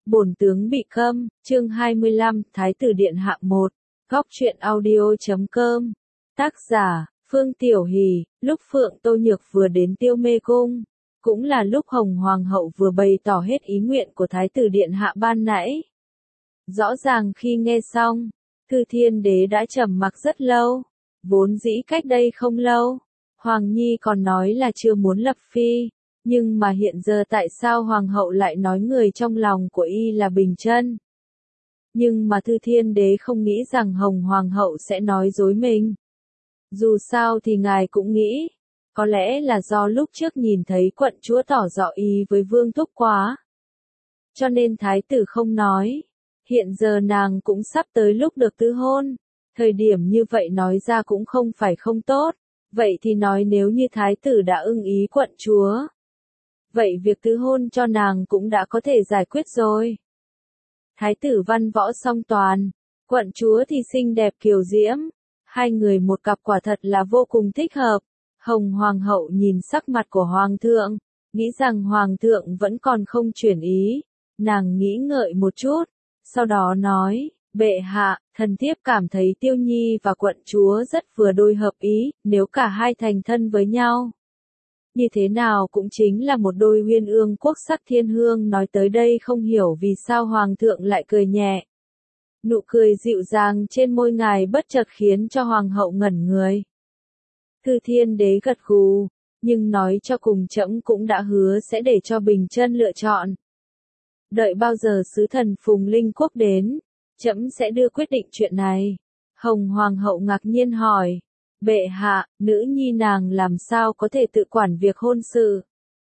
Bổn tướng bị câm, chương 25, Thái tử điện hạ 1, góc truyện audio.com. Tác giả, Phương Tiểu Hỷ. Lúc Phượng Tô Nhược vừa đến Tiêu Mê Cung, cũng là lúc Hồng Hoàng hậu vừa bày tỏ hết ý nguyện của Thái tử điện hạ ban nãy. Rõ ràng khi nghe xong, Thư Thiên Đế đã trầm mặc rất lâu, vốn dĩ cách đây không lâu, Hoàng Nhi còn nói là chưa muốn lập phi. Nhưng mà hiện giờ tại sao Hoàng hậu lại nói người trong lòng của y là Bình Chân? Nhưng mà Thư Thiên Đế không nghĩ rằng Hồng Hoàng hậu sẽ nói dối mình. Dù sao thì ngài cũng nghĩ, có lẽ là do lúc trước nhìn thấy quận chúa tỏ rõ ý với Vương Thúc quá. Cho nên thái tử không nói, hiện giờ nàng cũng sắp tới lúc được tứ hôn. Thời điểm như vậy nói ra cũng không phải không tốt, vậy thì nói nếu như thái tử đã ưng ý quận chúa. Vậy việc tứ hôn cho nàng cũng đã có thể giải quyết rồi. Thái tử văn võ song toàn, quận chúa thì xinh đẹp kiều diễm, hai người một cặp quả thật là vô cùng thích hợp. Hồng Hoàng hậu nhìn sắc mặt của Hoàng thượng, nghĩ rằng Hoàng thượng vẫn còn không chuyển ý, nàng nghĩ ngợi một chút, sau đó nói, bệ hạ, thần thiếp cảm thấy Tiêu Nhi và quận chúa rất vừa đôi hợp ý, nếu cả hai thành thân với nhau. Như thế nào cũng chính là một đôi uyên ương quốc sắc thiên hương. Nói tới đây không hiểu vì sao Hoàng thượng lại cười nhẹ. Nụ cười dịu dàng trên môi ngài bất chợt khiến cho Hoàng hậu ngẩn người. Thư Thiên Đế gật gù, nhưng nói cho cùng trẫm cũng đã hứa sẽ để cho Bình Chân lựa chọn. Đợi bao giờ sứ thần Phùng Linh Quốc đến, trẫm sẽ đưa quyết định chuyện này. Hồng Hoàng hậu ngạc nhiên hỏi. Bệ hạ, nữ nhi nàng làm sao có thể tự quản việc hôn sự?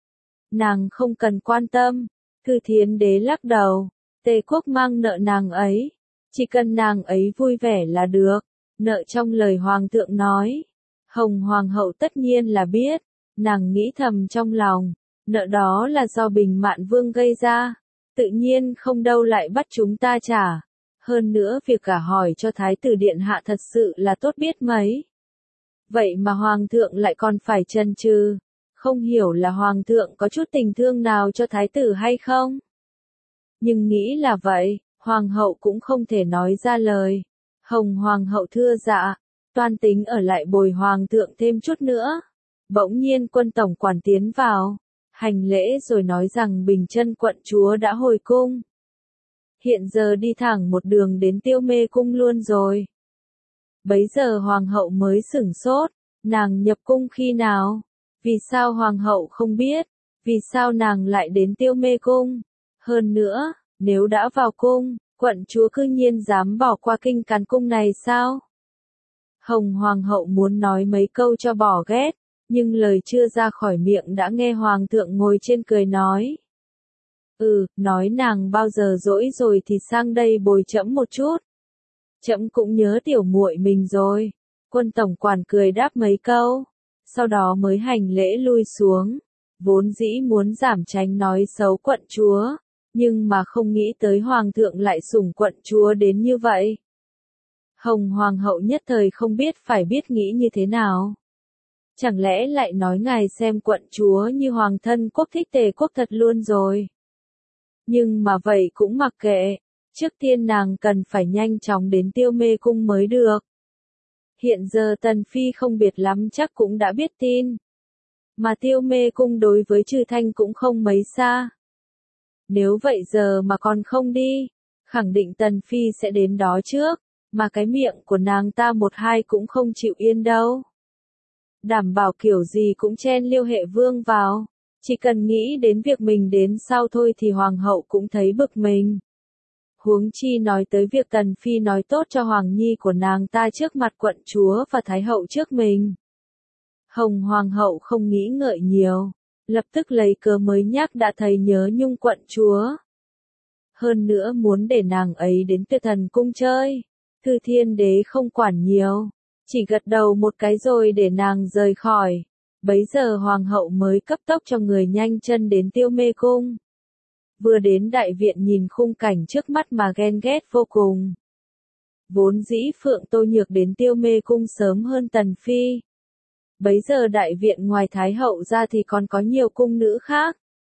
Nàng không cần quan tâm. Thư Thiên Đế lắc đầu. Tề quốc mang nợ nàng ấy. Chỉ cần nàng ấy vui vẻ là được. Nợ trong lời Hoàng thượng nói. Hồng Hoàng hậu tất nhiên là biết. Nàng nghĩ thầm trong lòng. Nợ đó là do Bình Mạn Vương gây ra. Tự nhiên không đâu lại bắt chúng ta trả. Hơn nữa việc cả hỏi cho Thái tử điện hạ thật sự là tốt biết mấy. Vậy mà Hoàng thượng lại còn phải chần chừ, không hiểu là Hoàng thượng có chút tình thương nào cho thái tử hay không? Nhưng nghĩ là vậy, Hoàng hậu cũng không thể nói ra lời. Hồng Hoàng hậu thưa dạ, toan tính ở lại bồi Hoàng thượng thêm chút nữa. Bỗng nhiên quân tổng quản tiến vào, hành lễ rồi nói rằng Bình Chân quận chúa đã hồi cung. Hiện giờ đi thẳng một đường đến Tiêu Mê Cung luôn rồi. Bấy giờ Hoàng hậu mới sửng sốt, nàng nhập cung khi nào? Vì sao Hoàng hậu không biết? Vì sao nàng lại đến Tiêu Mê Cung? Hơn nữa, nếu đã vào cung, quận chúa cư nhiên dám bỏ qua Kinh Càn Cung này sao? Hồng Hoàng hậu muốn nói mấy câu cho bỏ ghét, nhưng lời chưa ra khỏi miệng đã nghe Hoàng thượng ngồi trên cười nói. Nói nàng bao giờ rỗi rồi thì sang đây bồi trẫm một chút. Trẫm cũng nhớ tiểu muội mình rồi. Quân tổng quản cười đáp mấy câu, sau đó mới hành lễ lui xuống. Vốn dĩ muốn giảm tránh nói xấu quận chúa, nhưng mà không nghĩ tới Hoàng thượng lại sủng quận chúa đến như vậy. Hồng Hoàng hậu nhất thời không biết phải biết nghĩ như thế nào. Chẳng lẽ lại nói ngài xem quận chúa như hoàng thân quốc thích Tề quốc thật luôn rồi. Nhưng mà vậy cũng mặc kệ. Trước tiên nàng cần phải nhanh chóng đến Tiêu Mê Cung mới được. Hiện giờ Tần Phi không biệt lắm chắc cũng đã biết tin. Mà Tiêu Mê Cung đối với Trừ Thanh cũng không mấy xa. Nếu vậy giờ mà còn không đi, khẳng định Tần Phi sẽ đến đó trước, mà cái miệng của nàng ta một hai cũng không chịu yên đâu. Đảm bảo kiểu gì cũng chen Liêu Hệ Vương vào, chỉ cần nghĩ đến việc mình đến sau thôi thì Hoàng hậu cũng thấy bực mình. Huống chi nói tới việc Tần Phi nói tốt cho Hoàng Nhi của nàng ta trước mặt quận chúa và Thái hậu trước mình. Hồng Hoàng hậu không nghĩ ngợi nhiều, lập tức lấy cớ mới nhắc đã thấy nhớ nhung quận chúa. Hơn nữa muốn để nàng ấy đến Từ Thần Cung chơi. Thư Thiên Đế không quản nhiều, chỉ gật đầu một cái rồi để nàng rời khỏi. Bấy giờ Hoàng hậu mới cấp tốc cho người nhanh chân đến Tiêu Mê Cung. Vừa đến đại viện nhìn khung cảnh trước mắt mà ghen ghét vô cùng. Vốn dĩ Phượng Tô Nhược đến Tiêu Mê Cung sớm hơn Tần Phi. Bấy giờ đại viện ngoài Thái hậu ra thì còn có nhiều cung nữ khác.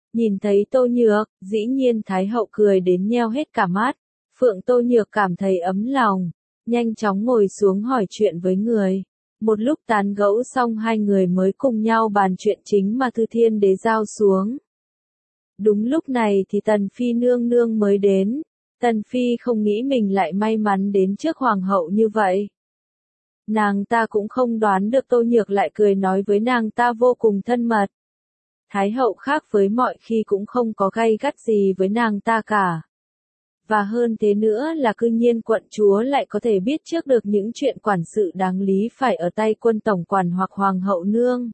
Nhìn thấy Tô Nhược, dĩ nhiên Thái hậu cười đến nheo hết cả mắt. Phượng Tô Nhược cảm thấy ấm lòng, nhanh chóng ngồi xuống hỏi chuyện với người. Một lúc tán gẫu xong hai người mới cùng nhau bàn chuyện chính mà Thư Thiên Đế giao xuống. Đúng lúc này thì Tần Phi nương nương mới đến. Tần Phi không nghĩ mình lại may mắn đến trước hoàng hậu như vậy. Nàng ta cũng không đoán được Tô Nhược lại cười nói với nàng ta vô cùng thân mật. Thái hậu khác với mọi khi cũng không có gay gắt gì với nàng ta cả. Và hơn thế nữa là cư nhiên quận chúa lại có thể biết trước được những chuyện quản sự đáng lý phải ở tay quân tổng quản hoặc hoàng hậu nương.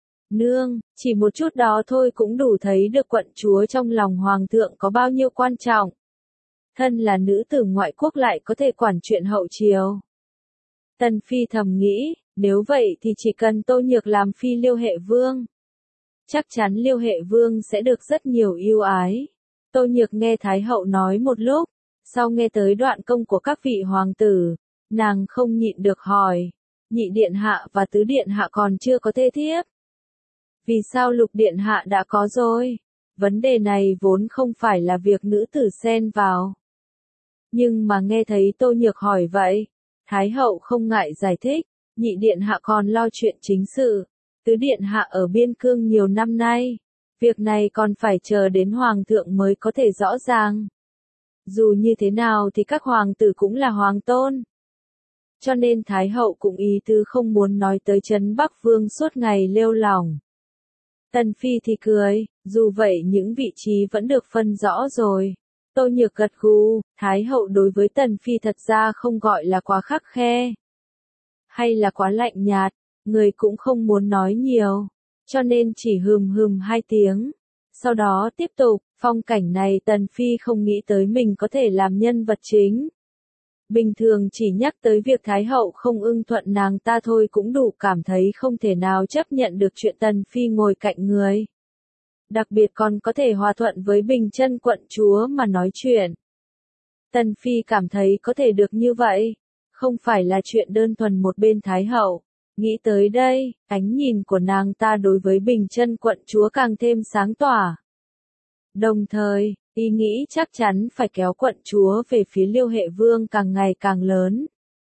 Nương, chỉ một chút đó thôi cũng đủ thấy được quận chúa trong lòng hoàng thượng có bao nhiêu quan trọng. Thân là nữ tử ngoại quốc lại có thể quản chuyện hậu triều. Tần Phi thầm nghĩ, nếu vậy thì chỉ cần Tô Nhược làm phi Liêu Hệ Vương. Chắc chắn Liêu Hệ Vương sẽ được rất nhiều ưu ái. Tô Nhược nghe Thái hậu nói một lúc, sau nghe tới đoạn công của các vị hoàng tử, nàng không nhịn được hỏi, nhị điện hạ và tứ điện hạ còn chưa có thê thiếp. Vì sao lục điện hạ đã có rồi? Vấn đề này vốn không phải là việc nữ tử xen vào. Nhưng mà nghe thấy Tô Nhược hỏi vậy, Thái hậu không ngại giải thích, nhị điện hạ còn lo chuyện chính sự, tứ điện hạ ở biên cương nhiều năm nay, việc này còn phải chờ đến hoàng thượng mới có thể rõ ràng. Dù như thế nào thì các hoàng tử cũng là hoàng tôn. Cho nên Thái hậu cũng ý tứ không muốn nói tới Trấn Bắc Vương suốt ngày lêu lỏng. Tần Phi thì cười, dù vậy những vị trí vẫn được phân rõ rồi. Tô Nhược gật gù, Thái hậu đối với Tần Phi thật ra không gọi là quá khắt khe. Hay là quá lạnh nhạt, người cũng không muốn nói nhiều. Cho nên chỉ hừm hai tiếng. Sau đó tiếp tục, phong cảnh này Tần Phi không nghĩ tới mình có thể làm nhân vật chính. Bình thường chỉ nhắc tới việc Thái hậu không ưng thuận nàng ta thôi cũng đủ cảm thấy không thể nào chấp nhận được chuyện Tần Phi ngồi cạnh người. Đặc biệt còn có thể hòa thuận với Bình Chân quận chúa mà nói chuyện. Tần Phi cảm thấy có thể được như vậy, không phải là chuyện đơn thuần một bên Thái hậu. Nghĩ tới đây, ánh nhìn của nàng ta đối với Bình Chân quận chúa càng thêm sáng tỏa. Đồng thời, ý nghĩ chắc chắn phải kéo quận chúa về phía Liêu Hệ Vương càng ngày càng lớn.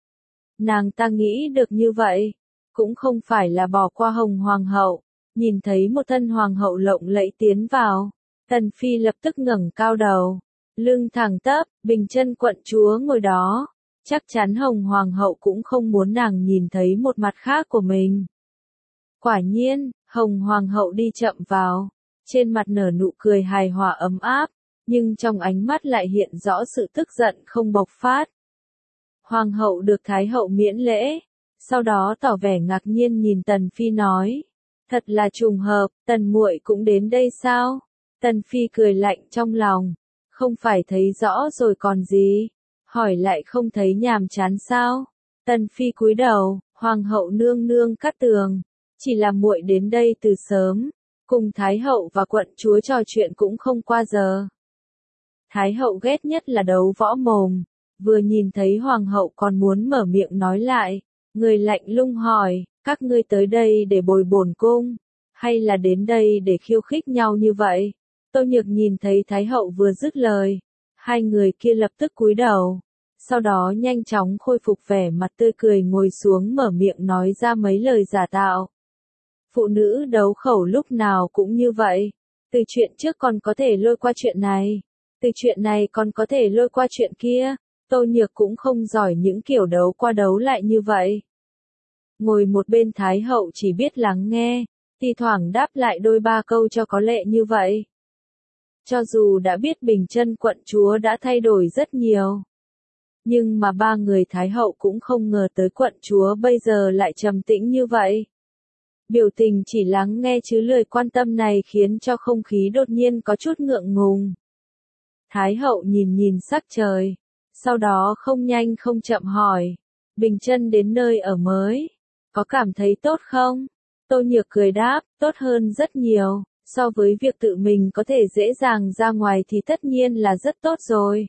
Nàng ta nghĩ được như vậy, cũng không phải là bỏ qua Hồng Hoàng hậu, nhìn thấy một thân Hoàng hậu lộng lẫy tiến vào, Tần Phi lập tức ngẩng cao đầu, lưng thẳng tắp, Bình Chân quận chúa ngồi đó, chắc chắn Hồng Hoàng hậu cũng không muốn nàng nhìn thấy một mặt khác của mình. Quả nhiên, Hồng Hoàng hậu đi chậm vào, trên mặt nở nụ cười hài hòa ấm áp, nhưng trong ánh mắt lại hiện rõ sự tức giận không bộc phát. Hoàng hậu được Thái hậu miễn lễ, sau đó tỏ vẻ ngạc nhiên nhìn Tần Phi nói, thật là trùng hợp, Tần muội cũng đến đây sao? Tần Phi cười lạnh trong lòng, không phải thấy rõ rồi còn gì, hỏi lại không thấy nhàm chán sao? Tần Phi cúi đầu, Hoàng hậu nương nương cát tường, chỉ là muội đến đây từ sớm, cùng Thái hậu và quận chúa trò chuyện cũng không qua giờ. Thái hậu ghét nhất là đấu võ mồm, vừa nhìn thấy hoàng hậu còn muốn mở miệng nói lại, người lạnh lùng hỏi, các ngươi tới đây để bồi bổn cung, hay là đến đây để khiêu khích nhau như vậy? Tô Nhược nhìn thấy Thái hậu vừa dứt lời, hai người kia lập tức cúi đầu, sau đó nhanh chóng khôi phục vẻ mặt tươi cười ngồi xuống mở miệng nói ra mấy lời giả tạo. Phụ nữ đấu khẩu lúc nào cũng như vậy, từ chuyện trước còn có thể lôi qua chuyện này, từ chuyện này còn có thể lôi qua chuyện kia, Tô Nhược cũng không giỏi những kiểu đấu qua đấu lại như vậy. Ngồi một bên Thái hậu chỉ biết lắng nghe, thi thoảng đáp lại đôi ba câu cho có lệ như vậy. Cho dù đã biết Bình Chân quận chúa đã thay đổi rất nhiều, nhưng mà ba người Thái hậu cũng không ngờ tới quận chúa bây giờ lại trầm tĩnh như vậy. Biểu tình chỉ lắng nghe chứ lời quan tâm này khiến cho không khí đột nhiên có chút ngượng ngùng. Thái hậu nhìn nhìn sắc trời, sau đó không nhanh không chậm hỏi, Bình Chân đến nơi ở mới, có cảm thấy tốt không? Tô Nhược cười đáp, tốt hơn rất nhiều, so với việc tự mình có thể dễ dàng ra ngoài thì tất nhiên là rất tốt rồi.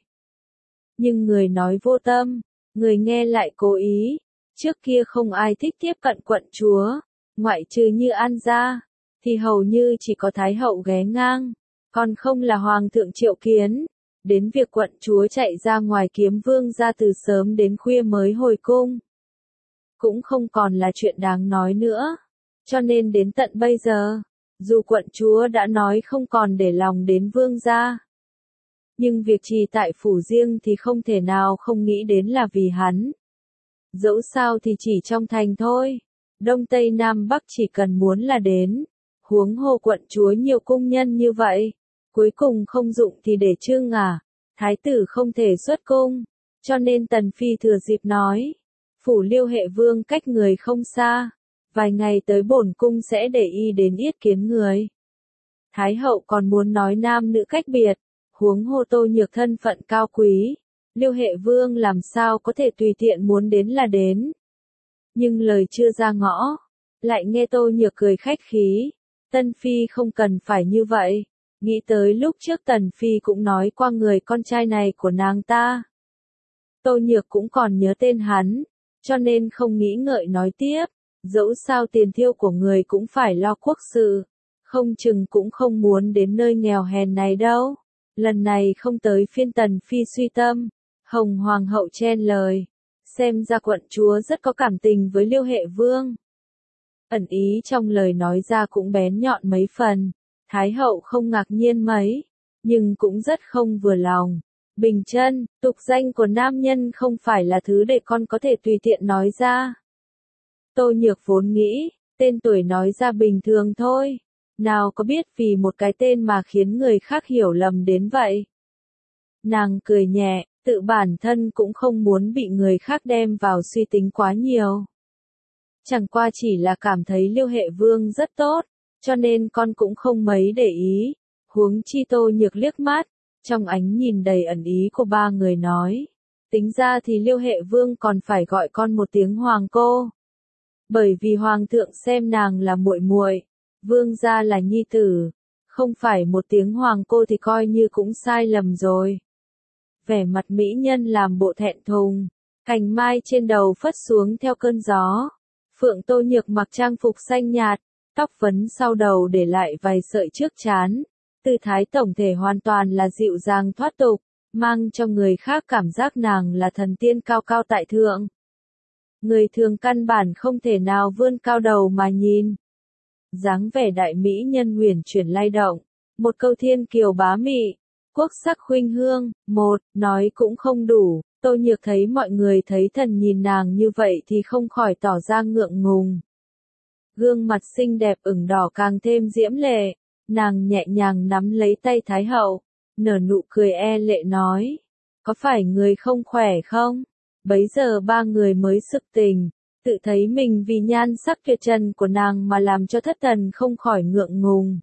Nhưng người nói vô tâm, người nghe lại cố ý, trước kia không ai thích tiếp cận quận chúa, ngoại trừ như An gia, thì hầu như chỉ có Thái hậu ghé ngang, Còn không là hoàng thượng triệu kiến. Đến việc quận chúa chạy ra ngoài kiếm vương ra từ sớm đến khuya mới hồi cung. Cũng không còn là chuyện đáng nói nữa. Cho nên đến tận bây giờ, dù quận chúa đã nói không còn để lòng đến vương gia, nhưng việc trì tại phủ riêng thì không thể nào không nghĩ đến là vì hắn. Dẫu sao thì chỉ trong thành thôi, Đông Tây Nam Bắc chỉ cần muốn là đến, huống hồ quận chúa nhiều cung nhân như vậy, cuối cùng không dụng thì để trưng à, thái tử không thể xuất cung, cho nên Tần Phi thừa dịp nói, phủ Liêu Hệ Vương cách người không xa, vài ngày tới bổn cung sẽ để y đến yết kiến người. Thái hậu còn muốn nói nam nữ cách biệt, huống hồ Tô Nhược thân phận cao quý, Liêu Hệ Vương làm sao có thể tùy tiện muốn đến là đến. Nhưng lời chưa ra ngõ, lại nghe Tô Nhược cười khách khí, Tân Phi không cần phải như vậy, nghĩ tới lúc trước Tần Phi cũng nói qua người con trai này của nàng ta. Tô Nhược cũng còn nhớ tên hắn, cho nên không nghĩ ngợi nói tiếp, dẫu sao tiền thiêu của người cũng phải lo quốc sự, không chừng cũng không muốn đến nơi nghèo hèn này đâu. Lần này không tới phiên Tần Phi suy tâm, Hồng Hoàng hậu chen lời, xem ra quận chúa rất có cảm tình với Liêu Hệ Vương. Ẩn ý trong lời nói ra cũng bén nhọn mấy phần, Thái hậu không ngạc nhiên mấy, nhưng cũng rất không vừa lòng. Bình Chân, tục danh của nam nhân không phải là thứ để con có thể tùy tiện nói ra. Tô Nhược vốn nghĩ, tên tuổi nói ra bình thường thôi, nào có biết vì một cái tên mà khiến người khác hiểu lầm đến vậy. Nàng cười nhẹ, tự bản thân cũng không muốn bị người khác đem vào suy tính quá nhiều. Chẳng qua chỉ là cảm thấy Liêu Hệ Vương rất tốt, cho nên con cũng không mấy để ý, huống chi Tô Nhược liếc mắt, trong ánh nhìn đầy ẩn ý của ba người nói, tính ra thì Liêu Hệ Vương còn phải gọi con một tiếng hoàng cô. Bởi vì hoàng thượng xem nàng là muội muội, vương gia là nhi tử, không phải một tiếng hoàng cô thì coi như cũng sai lầm rồi. Vẻ mặt mỹ nhân làm bộ thẹn thùng, cành mai trên đầu phất xuống theo cơn gió. Phượng Tô Nhược mặc trang phục xanh nhạt, tóc vấn sau đầu để lại vài sợi trước trán, tư thái tổng thể hoàn toàn là dịu dàng thoát tục, mang cho người khác cảm giác nàng là thần tiên cao cao tại thượng. Người thường căn bản không thể nào vươn cao đầu mà nhìn. Dáng vẻ đại mỹ nhân huyền chuyển lay động, một câu thiên kiều bá mị, quốc sắc khuynh hương, một, nói cũng không đủ, Tô Nhược thấy mọi người thấy thần nhìn nàng như vậy thì không khỏi tỏ ra ngượng ngùng. Gương mặt xinh đẹp ửng đỏ càng thêm diễm lệ, nàng nhẹ nhàng nắm lấy tay Thái hậu, nở nụ cười e lệ nói, có phải người không khỏe không? Bấy giờ ba người mới sực tỉnh, tự thấy mình vì nhan sắc tuyệt trần của nàng mà làm cho thất thần không khỏi ngượng ngùng.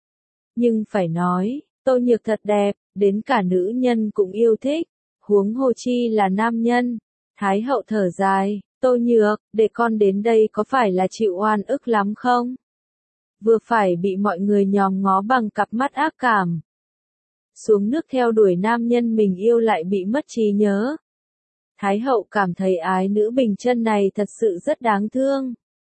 Nhưng phải nói, Tô Nhược thật đẹp, đến cả nữ nhân cũng yêu thích, huống hồ chi là nam nhân. Thái hậu thở dài, Tô Nhược, để con đến đây có phải là chịu oan ức lắm không? Vừa phải bị mọi người nhòm ngó bằng cặp mắt ác cảm. Xuống nước theo đuổi nam nhân mình yêu lại bị mất trí nhớ. Thái hậu cảm thấy ái nữ Bình Chân này thật sự rất đáng thương.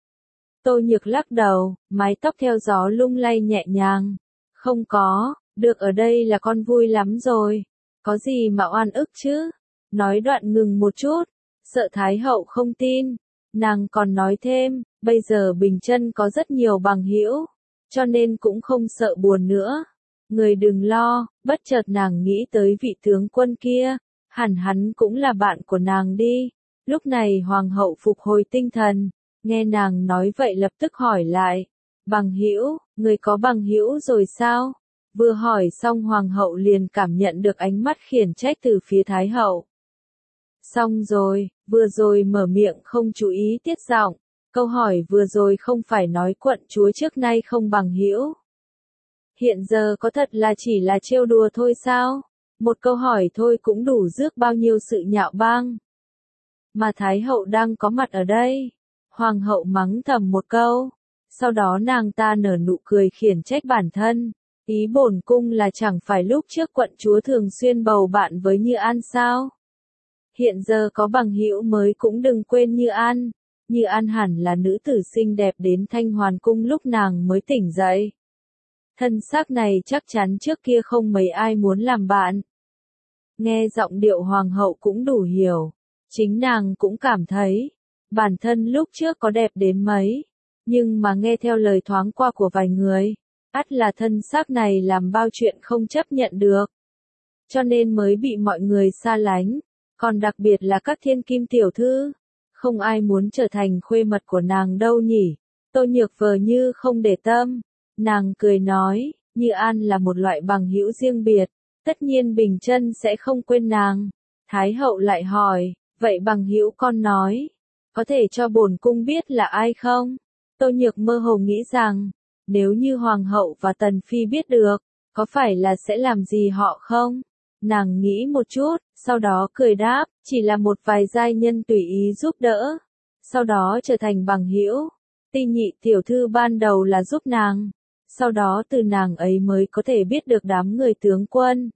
Tô Nhược lắc đầu, mái tóc theo gió lung lay nhẹ nhàng. Không có, được ở đây là con vui lắm rồi. Có gì mà oan ức chứ? Nói đoạn ngừng một chút, sợ Thái hậu không tin. Nàng còn nói thêm, bây giờ Bình Chân có rất nhiều bằng hữu, cho nên cũng không sợ buồn nữa. Người đừng lo, bất chợt nàng nghĩ tới vị tướng quân kia. Hẳn hắn cũng là bạn của nàng đi. Lúc này hoàng hậu phục hồi tinh thần, nghe nàng nói vậy lập tức hỏi lại, bằng hữu, người có bằng hữu rồi sao? Vừa hỏi xong hoàng hậu liền cảm nhận được ánh mắt khiển trách từ phía thái hậu. Xong rồi, vừa rồi mở miệng không chú ý tiết giọng, câu hỏi vừa rồi không phải nói quận chúa trước nay không bằng hữu. Hiện giờ có thật là chỉ là trêu đùa thôi sao? Một câu hỏi thôi cũng đủ rước bao nhiêu sự nhạo báng. Mà Thái hậu đang có mặt ở đây. Hoàng hậu mắng thầm một câu. Sau đó nàng ta nở nụ cười khiển trách bản thân. Ý bổn cung là chẳng phải lúc trước quận chúa thường xuyên bầu bạn với Như An sao? Hiện giờ có bằng hữu mới cũng đừng quên Như An. Như An hẳn là nữ tử xinh đẹp đến Thanh Hoàn cung lúc nàng mới tỉnh dậy. Thân xác này chắc chắn trước kia không mấy ai muốn làm bạn. Nghe giọng điệu hoàng hậu cũng đủ hiểu. Chính nàng cũng cảm thấy, bản thân lúc trước có đẹp đến mấy. Nhưng mà nghe theo lời thoáng qua của vài người, ắt là thân xác này làm bao chuyện không chấp nhận được. Cho nên mới bị mọi người xa lánh, còn đặc biệt là các thiên kim tiểu thư. Không ai muốn trở thành khuê mật của nàng đâu nhỉ. Tô Nhược vờ như không để tâm. Nàng cười nói, Như An là một loại bằng hữu riêng biệt. Tất nhiên Bình Chân sẽ không quên nàng. Thái hậu lại hỏi, vậy bằng hữu con nói, có thể cho bổn cung biết là ai không? Tô Nhược mơ hồ nghĩ rằng, nếu như hoàng hậu và tần phi biết được, có phải là sẽ làm gì họ không? Nàng nghĩ một chút, sau đó cười đáp, chỉ là một vài giai nhân tùy ý giúp đỡ, sau đó trở thành bằng hữu. Ti Nhị tiểu thư ban đầu là giúp nàng, sau đó từ nàng ấy mới có thể biết được đám người tướng quân.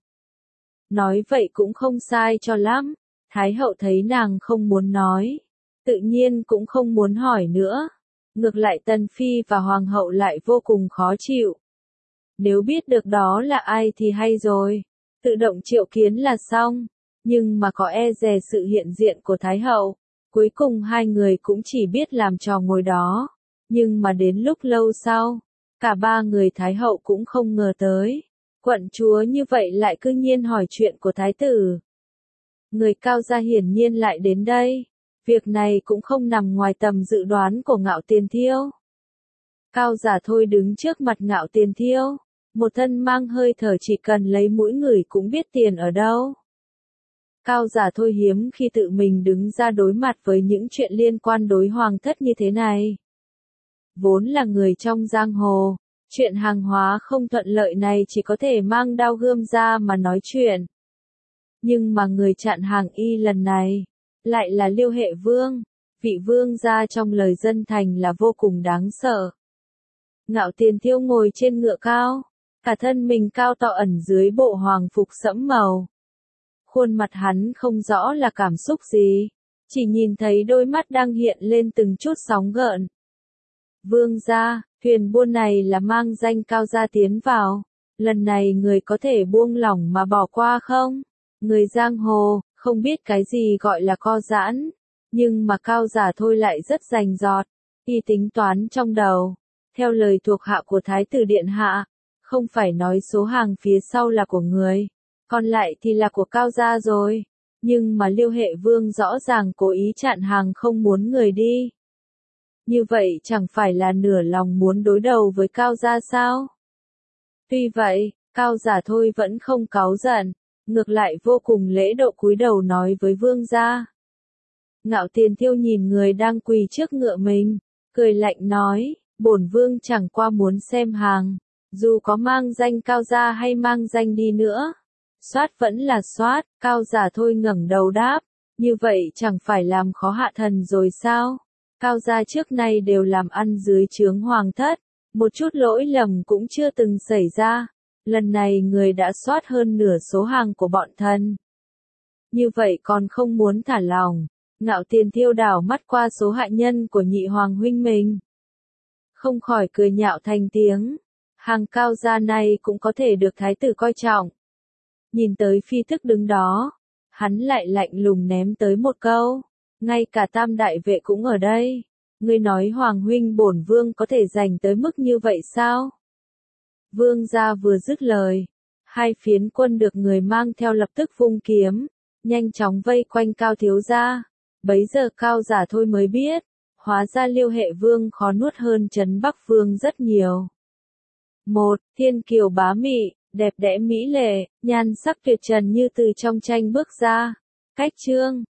Nói vậy cũng không sai cho lắm. Thái hậu thấy nàng không muốn nói, tự nhiên cũng không muốn hỏi nữa. Ngược lại Tần Phi và Hoàng hậu lại vô cùng khó chịu. Nếu biết được đó là ai thì hay rồi, tự động triệu kiến là xong. Nhưng mà có e dè sự hiện diện của Thái hậu, cuối cùng hai người cũng chỉ biết làm trò ngồi đó. Nhưng mà đến lúc lâu sau, cả ba người Thái hậu cũng không ngờ tới. Quận chúa như vậy lại cư nhiên hỏi chuyện của Thái tử. Người Cao gia hiển nhiên lại đến đây. Việc này cũng không nằm ngoài tầm dự đoán của Ngạo Tiền Thiêu. Cao Giả Thôi đứng trước mặt Ngạo Tiền Thiêu, một thân mang hơi thở chỉ cần lấy mũi người cũng biết tiền ở đâu. Cao Giả Thôi hiếm khi tự mình đứng ra đối mặt với những chuyện liên quan đối hoàng thất như thế này. Vốn là người trong giang hồ, chuyện hàng hóa không thuận lợi này chỉ có thể mang đao gươm ra mà nói chuyện. Nhưng mà người chặn hàng y lần này, lại là Liêu Hệ Vương. Vị vương gia trong lời dân thành là vô cùng đáng sợ. Ngạo Tiền Thiêu ngồi trên ngựa cao, cả thân mình cao to ẩn dưới bộ hoàng phục sẫm màu. Khuôn mặt hắn không rõ là cảm xúc gì, chỉ nhìn thấy đôi mắt đang hiện lên từng chút sóng gợn. Vương gia, thuyền buôn này là mang danh Cao gia tiến vào, lần này người có thể buông lỏng mà bỏ qua không? Người giang hồ, không biết cái gì gọi là co giãn, nhưng mà Cao Giả Thôi lại rất rành rọt, y tính toán trong đầu. Theo lời thuộc hạ của Thái tử Điện Hạ, không phải nói số hàng phía sau là của người, còn lại thì là của Cao gia rồi. Nhưng mà Liêu Hệ Vương rõ ràng cố ý chặn hàng không muốn người đi. Như vậy chẳng phải là nửa lòng muốn đối đầu với Cao gia sao? Tuy vậy, Cao Giả Thôi vẫn không cáu giận, ngược lại vô cùng lễ độ cúi đầu nói với vương gia. Ngạo Tiền Thiêu nhìn người đang quỳ trước ngựa mình, cười lạnh nói, bổn vương chẳng qua muốn xem hàng, dù có mang danh Cao gia hay mang danh đi nữa. Soát vẫn là soát, Cao Giả Thôi ngẩng đầu đáp, như vậy chẳng phải làm khó hạ thần rồi sao? Cao gia trước nay đều làm ăn dưới trướng hoàng thất, một chút lỗi lầm cũng chưa từng xảy ra. Lần này người đã soát hơn nửa số hàng của bọn thần. Như vậy còn không muốn thả lòng. Ngạo Tiền Thiêu đảo mắt qua số hạ nhân của nhị hoàng huynh mình. Không khỏi cười nhạo thành tiếng. Hàng Cao gia này cũng có thể được thái tử coi trọng. Nhìn tới Phi Thức đứng đó, hắn lại lạnh lùng ném tới một câu. Ngay cả tam đại vệ cũng ở đây. Ngươi nói hoàng huynh bổn vương có thể giành tới mức như vậy sao? Vương gia vừa dứt lời, hai phiến quân được người mang theo lập tức vung kiếm, nhanh chóng vây quanh Cao thiếu gia. Bấy giờ Cao Giả Thôi mới biết, hóa ra Liêu Hệ Vương khó nuốt hơn Trấn Bắc Vương rất nhiều. Một, thiên kiều bá mị, đẹp đẽ mỹ lệ, nhan sắc tuyệt trần như từ trong tranh bước ra. Cách chương